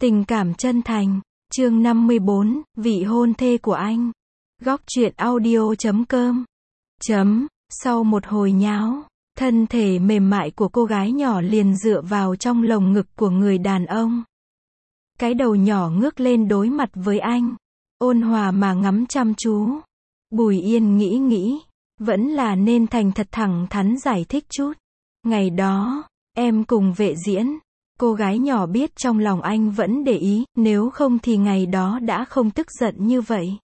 Tình cảm chân thành. Chương 54, vị hôn thê của anh. Góc truyện audio.com. Sau một hồi nháo, thân thể mềm mại của cô gái nhỏ liền dựa vào trong lồng ngực của người đàn ông. Cái đầu nhỏ ngước lên đối mặt với anh, ôn hòa mà ngắm chăm chú. Bùi Yên nghĩ, vẫn là nên thành thật thẳng thắn giải thích chút. Ngày đó, em cùng Vệ Diễn. Cô gái nhỏ biết trong lòng anh vẫn để ý, nếu không thì ngày đó đã không tức giận như vậy.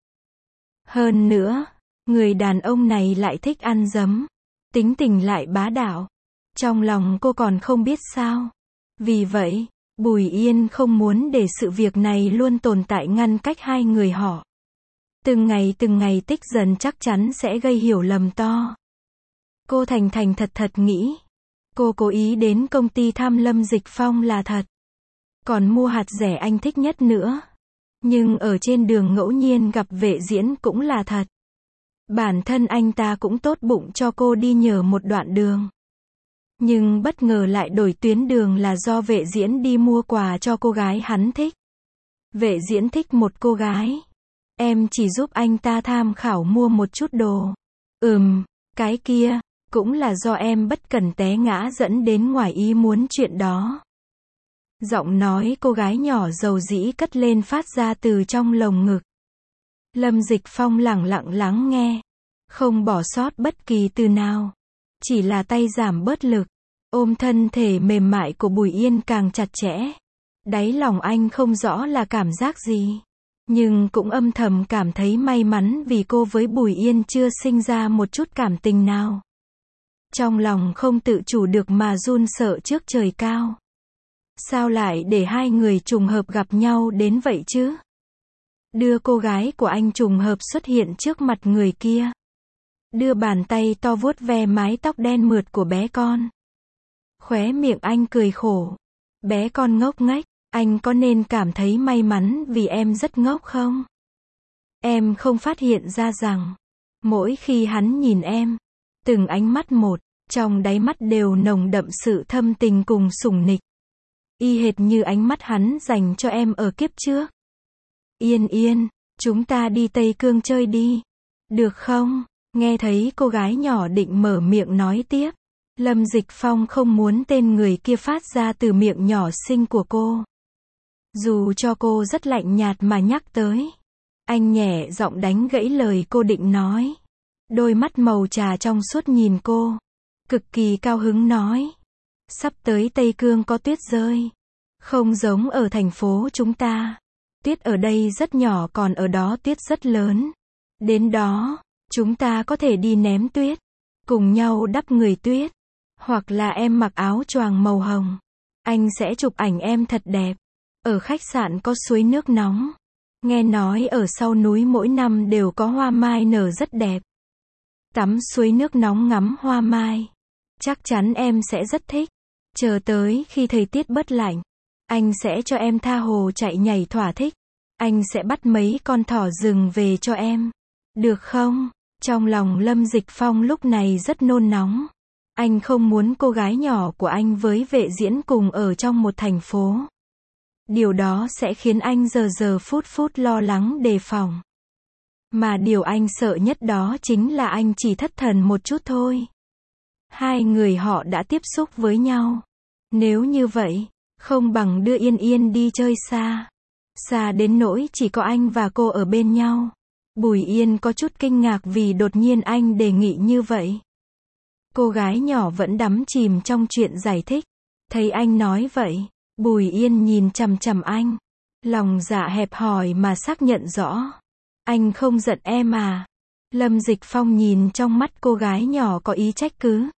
Hơn nữa, người đàn ông này lại thích ăn dấm, tính tình lại bá đạo. Trong lòng cô còn không biết sao. Vì vậy, Bùi Yên không muốn để sự việc này luôn tồn tại ngăn cách hai người họ. Từng ngày tích dần chắc chắn sẽ gây hiểu lầm to. Cô thành thật nghĩ. Cô cố ý đến công ty thăm Lâm Dịch Phong là thật. Còn mua hạt rẻ anh thích nhất nữa. Nhưng ở trên đường ngẫu nhiên gặp Vệ Diễn cũng là thật. Bản thân anh ta cũng tốt bụng cho cô đi nhờ một đoạn đường. Nhưng bất ngờ lại đổi tuyến đường là do Vệ Diễn đi mua quà cho cô gái hắn thích. Vệ Diễn thích một cô gái. Em chỉ giúp anh ta tham khảo mua một chút đồ. Cái kia, cũng là do em bất cẩn té ngã dẫn đến ngoài ý muốn chuyện đó. Giọng nói cô gái nhỏ dầu dĩ cất lên phát ra từ trong lồng ngực. Lâm Dịch Phong lẳng lặng lắng nghe, không bỏ sót bất kỳ từ nào. Chỉ là tay giảm bớt lực, ôm thân thể mềm mại của Bùi Yên càng chặt chẽ. Đáy lòng anh không rõ là cảm giác gì, nhưng cũng âm thầm cảm thấy may mắn vì cô với Bùi Yên chưa sinh ra một chút cảm tình nào. Trong lòng không tự chủ được mà run sợ trước trời cao. Sao lại để hai người trùng hợp gặp nhau đến vậy chứ? Đưa cô gái của anh trùng hợp xuất hiện trước mặt người kia. Đưa bàn tay to vuốt ve mái tóc đen mượt của bé con. Khóe miệng anh cười khổ. Bé con ngốc nghếch, anh có nên cảm thấy may mắn vì em rất ngốc không? Em không phát hiện ra rằng, mỗi khi hắn nhìn em, từng ánh mắt một, trong đáy mắt đều nồng đậm sự thâm tình cùng sủng nịch. Y hệt như ánh mắt hắn dành cho em ở kiếp trước. Yên, chúng ta đi Tây Cương chơi đi. Được không? Nghe thấy cô gái nhỏ định mở miệng nói tiếp. Lâm Dịch Phong không muốn tên người kia phát ra từ miệng nhỏ xinh của cô. Dù cho cô rất lạnh nhạt mà nhắc tới. Anh nhẹ giọng đánh gãy lời cô định nói. Đôi mắt màu trà trong suốt nhìn cô. Cực kỳ cao hứng nói. Sắp tới Tây Cương có tuyết rơi. Không giống ở thành phố chúng ta. Tuyết ở đây rất nhỏ còn ở đó tuyết rất lớn. Đến đó, chúng ta có thể đi ném tuyết. Cùng nhau đắp người tuyết. Hoặc là em mặc áo choàng màu hồng. Anh sẽ chụp ảnh em thật đẹp. Ở khách sạn có suối nước nóng. Nghe nói ở sau núi mỗi năm đều có hoa mai nở rất đẹp. Tắm suối nước nóng ngắm hoa mai. Chắc chắn em sẽ rất thích. Chờ tới khi thời tiết bớt lạnh, anh sẽ cho em tha hồ chạy nhảy thỏa thích. Anh sẽ bắt mấy con thỏ rừng về cho em. Được không? Trong lòng Lâm Dịch Phong lúc này rất nôn nóng. Anh không muốn cô gái nhỏ của anh với Vệ Diễn cùng ở trong một thành phố. Điều đó sẽ khiến anh giờ phút lo lắng đề phòng. Mà điều anh sợ nhất đó chính là anh chỉ thất thần một chút thôi. Hai người họ đã tiếp xúc với nhau. Nếu như vậy, không bằng đưa Yên đi chơi xa. Xa đến nỗi chỉ có anh và cô ở bên nhau. Bùi Yên có chút kinh ngạc vì đột nhiên anh đề nghị như vậy. Cô gái nhỏ vẫn đắm chìm trong chuyện giải thích. Thấy anh nói vậy, Bùi Yên nhìn chằm anh. Lòng dạ hẹp hòi mà xác nhận rõ. Anh không giận em à? Lâm Dịch Phong nhìn trong mắt cô gái nhỏ có ý trách cứ.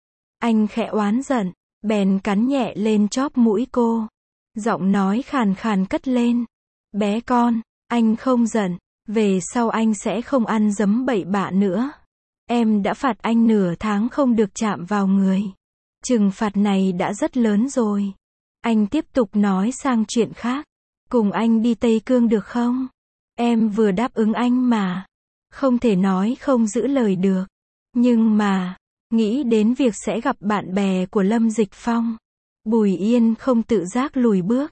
Anh khẽ oán giận, bèn cắn nhẹ lên chóp mũi cô. Giọng nói khàn khàn cất lên. Bé con, anh không giận, về sau anh sẽ không ăn dấm bậy bạ nữa. Em đã phạt anh nửa tháng không được chạm vào người. Trừng phạt này đã rất lớn rồi. Anh tiếp tục nói sang chuyện khác. Cùng anh đi Tây Cương được không? Em vừa đáp ứng anh mà. Không thể nói không giữ lời được. Nhưng mà, nghĩ đến việc sẽ gặp bạn bè của Lâm Dịch Phong. Bùi Yên không tự giác lùi bước.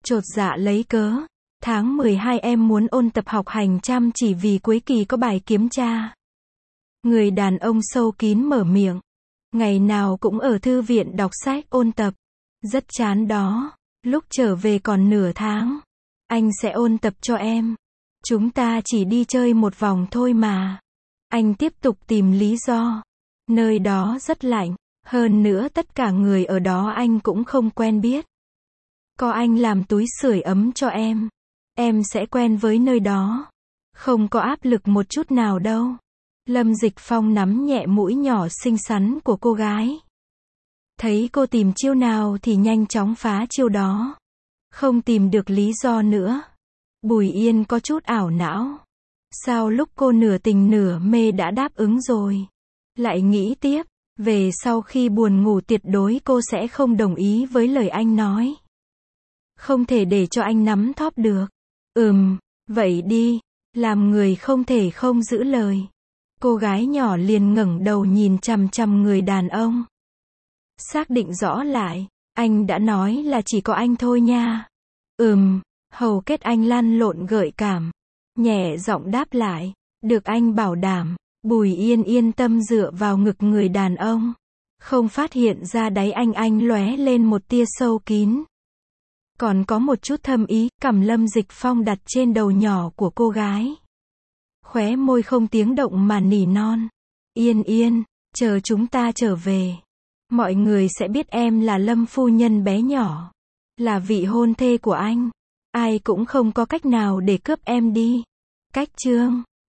Chột dạ lấy cớ. Tháng 12 em muốn ôn tập học hành chăm chỉ vì cuối kỳ có bài kiểm tra. Người đàn ông sâu kín mở miệng. Ngày nào cũng ở thư viện đọc sách ôn tập. Rất chán đó. Lúc trở về còn nửa tháng. Anh sẽ ôn tập cho em. Chúng ta chỉ đi chơi một vòng thôi mà. Anh tiếp tục tìm lý do. Nơi đó rất lạnh. Hơn nữa tất cả người ở đó anh cũng không quen biết. Có anh làm túi sưởi ấm cho em sẽ quen với nơi đó. Không có áp lực một chút nào đâu. Lâm Dịch Phong nắm nhẹ mũi nhỏ xinh xắn của cô gái. Thấy cô tìm chiêu nào thì nhanh chóng phá chiêu đó. Không tìm được lý do nữa. Bùi Yên có chút ảo não. Sao lúc cô nửa tình nửa mê đã đáp ứng rồi? Lại nghĩ tiếp, về sau khi buồn ngủ tuyệt đối cô sẽ không đồng ý với lời anh nói. Không thể để cho anh nắm thóp được. Vậy đi. Làm người không thể không giữ lời. Cô gái nhỏ liền ngẩng đầu nhìn chằm chằm người đàn ông. Xác định rõ lại. Anh đã nói là chỉ có anh thôi nha. Hầu kết anh lăn lộn gợi cảm. Nhẹ giọng đáp lại. Được anh bảo đảm. Bùi Yên yên tâm dựa vào ngực người đàn ông. Không phát hiện ra đáy anh lóe lên một tia sâu kín. Còn có một chút thâm ý, cằm Lâm Dịch Phong đặt trên đầu nhỏ của cô gái. Khóe môi không tiếng động mà nỉ non. Yên yên, chờ chúng ta trở về. Mọi người sẽ biết em là Lâm phu nhân bé nhỏ. Là vị hôn thê của anh. Ai cũng không có cách nào để cướp em đi. Cách chương